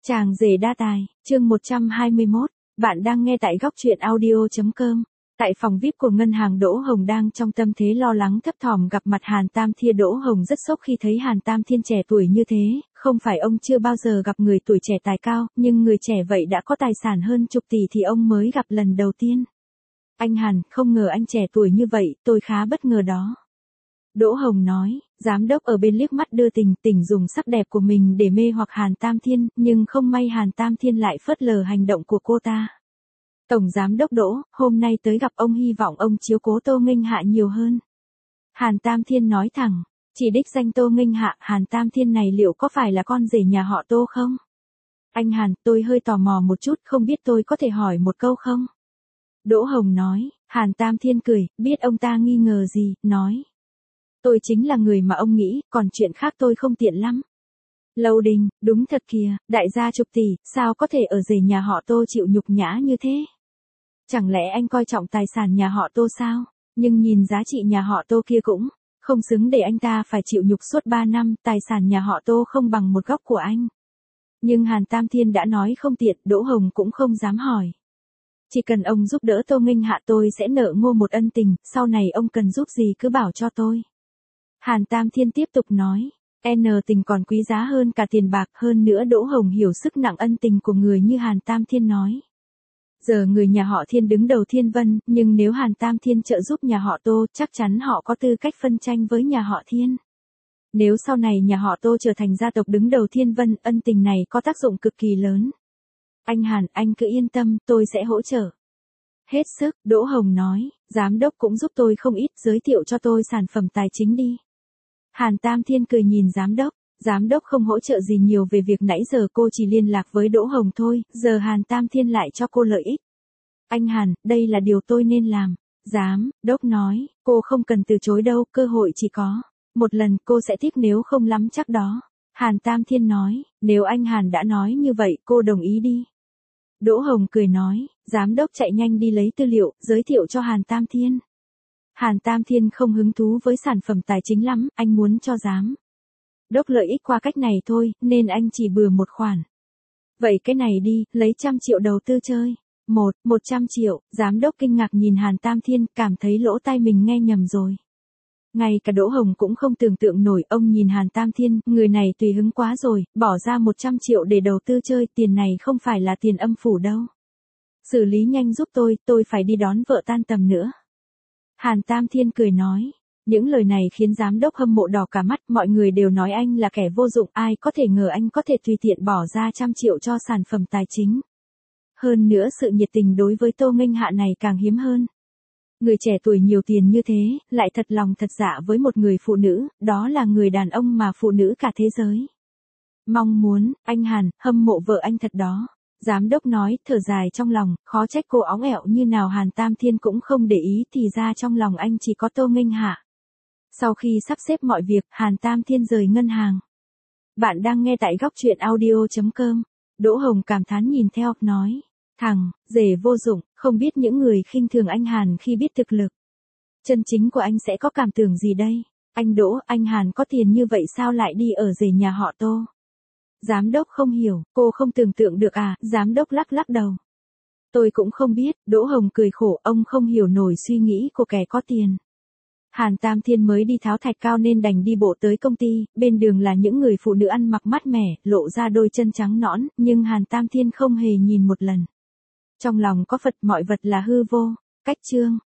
Chàng rể đa tài, chương 121, bạn đang nghe tại góc truyện audio.com. Tại phòng VIP của ngân hàng Đỗ Hồng đang trong tâm thế lo lắng thấp thỏm gặp mặt Hàn Tam Thiên. Đỗ Hồng rất sốc khi thấy Hàn Tam Thiên trẻ tuổi như thế, không phải ông chưa bao giờ gặp người tuổi trẻ tài cao, nhưng người trẻ vậy đã có tài sản hơn chục tỷ thì ông mới gặp lần đầu tiên. Anh Hàn, không ngờ anh trẻ tuổi như vậy, tôi khá bất ngờ đó. Đỗ Hồng nói, giám đốc ở bên liếc mắt đưa tình dùng sắc đẹp của mình để mê hoặc Hàn Tam Thiên, nhưng không may Hàn Tam Thiên lại phớt lờ hành động của cô ta. Tổng giám đốc Đỗ, hôm nay tới gặp ông hy vọng ông chiếu cố Tô Nghênh Hạ nhiều hơn. Hàn Tam Thiên nói thẳng, chỉ đích danh Tô Nghênh Hạ, Hàn Tam Thiên này liệu có phải là con rể nhà họ Tô không? Anh Hàn, tôi hơi tò mò một chút, không biết tôi có thể hỏi một câu không? Đỗ Hồng nói, Hàn Tam Thiên cười, biết ông ta nghi ngờ gì, nói. Tôi chính là người mà ông nghĩ, còn chuyện khác tôi không tiện lắm. Lâu Đình, đúng thật kìa, đại gia chục tỷ, sao có thể ở rể nhà họ Tô chịu nhục nhã như thế? Chẳng lẽ anh coi trọng tài sản nhà họ Tô sao? Nhưng nhìn giá trị nhà họ Tô kia cũng không xứng để anh ta phải chịu nhục suốt 3 năm, tài sản nhà họ Tô không bằng một góc của anh. Nhưng Hàn Tam Thiên đã nói không tiện, Đỗ Hồng cũng không dám hỏi. Chỉ cần ông giúp đỡ Tô Nghênh Hạ tôi sẽ nợ ngô một ân tình, sau này ông cần giúp gì cứ bảo cho tôi. Hàn Tam Thiên tiếp tục nói, tình còn quý giá hơn cả tiền bạc, hơn nữa Đỗ Hồng hiểu sức nặng ân tình của người như Hàn Tam Thiên nói. Giờ người nhà họ Thiên đứng đầu Thiên Vân, nhưng nếu Hàn Tam Thiên trợ giúp nhà họ Tô, chắc chắn họ có tư cách phân tranh với nhà họ Thiên. Nếu sau này nhà họ Tô trở thành gia tộc đứng đầu Thiên Vân, ân tình này có tác dụng cực kỳ lớn. Anh Hàn, anh cứ yên tâm, tôi sẽ hỗ trợ. Hết sức, Đỗ Hồng nói, giám đốc cũng giúp tôi không ít, giới thiệu cho tôi sản phẩm tài chính đi. Hàn Tam Thiên cười nhìn giám đốc không hỗ trợ gì nhiều về việc nãy giờ cô chỉ liên lạc với Đỗ Hồng thôi, giờ Hàn Tam Thiên lại cho cô lợi ích. Anh Hàn, đây là điều tôi nên làm. Giám đốc nói, cô không cần từ chối đâu, cơ hội chỉ có một lần, cô sẽ thích nếu không lắm chắc đó. Hàn Tam Thiên nói, nếu anh Hàn đã nói như vậy, cô đồng ý đi. Đỗ Hồng cười nói, giám đốc chạy nhanh đi lấy tư liệu, giới thiệu cho Hàn Tam Thiên. Hàn Tam Thiên không hứng thú với sản phẩm tài chính lắm, anh muốn cho giám đốc lợi ích qua cách này thôi, nên anh chỉ bừa một khoản. Vậy cái này đi, lấy 100 triệu đầu tư chơi. 100 triệu, giám đốc kinh ngạc nhìn Hàn Tam Thiên, cảm thấy lỗ tai mình nghe nhầm rồi. Ngay cả Đỗ Hồng cũng không tưởng tượng nổi, ông nhìn Hàn Tam Thiên, người này tùy hứng quá rồi, bỏ ra 100 triệu để đầu tư chơi, tiền này không phải là tiền âm phủ đâu. Xử lý nhanh giúp tôi phải đi đón vợ tan tầm nữa. Hàn Tam Thiên cười nói, những lời này khiến giám đốc hâm mộ đỏ cả mắt, mọi người đều nói anh là kẻ vô dụng, ai có thể ngờ anh có thể tùy tiện bỏ ra 100 triệu cho sản phẩm tài chính. Hơn nữa sự nhiệt tình đối với Tô Nghênh Hạ này càng hiếm hơn. Người trẻ tuổi nhiều tiền như thế, lại thật lòng thật dạ với một người phụ nữ, đó là người đàn ông mà phụ nữ cả thế giới mong muốn. Anh Hàn, hâm mộ vợ anh thật đó. Giám đốc nói, thở dài trong lòng, khó trách cô óng ẹo như nào. Hàn Tam Thiên cũng không để ý, thì ra trong lòng anh chỉ có Tô Nghênh Hạ. Sau khi sắp xếp mọi việc, Hàn Tam Thiên rời ngân hàng. Bạn đang nghe tại góc truyện audio.com. Đỗ Hồng cảm thán nhìn theo, nói, thằng rể vô dụng, không biết những người khinh thường anh Hàn khi biết thực lực chân chính của anh sẽ có cảm tưởng gì đây. Anh Đỗ, anh Hàn có tiền như vậy sao lại đi ở rể nhà họ Tô? Giám đốc không hiểu, cô không tưởng tượng được à? Giám đốc lắc đầu. Tôi cũng không biết. Đỗ Hồng cười khổ, ông không hiểu nổi suy nghĩ của kẻ có tiền. Hàn Tam Thiên mới đi tháo thạch cao nên đành đi bộ tới công ty, bên đường là những người phụ nữ ăn mặc mát mẻ, lộ ra đôi chân trắng nõn, nhưng Hàn Tam Thiên không hề nhìn một lần. Trong lòng có Phật, mọi vật là hư vô. Cách chương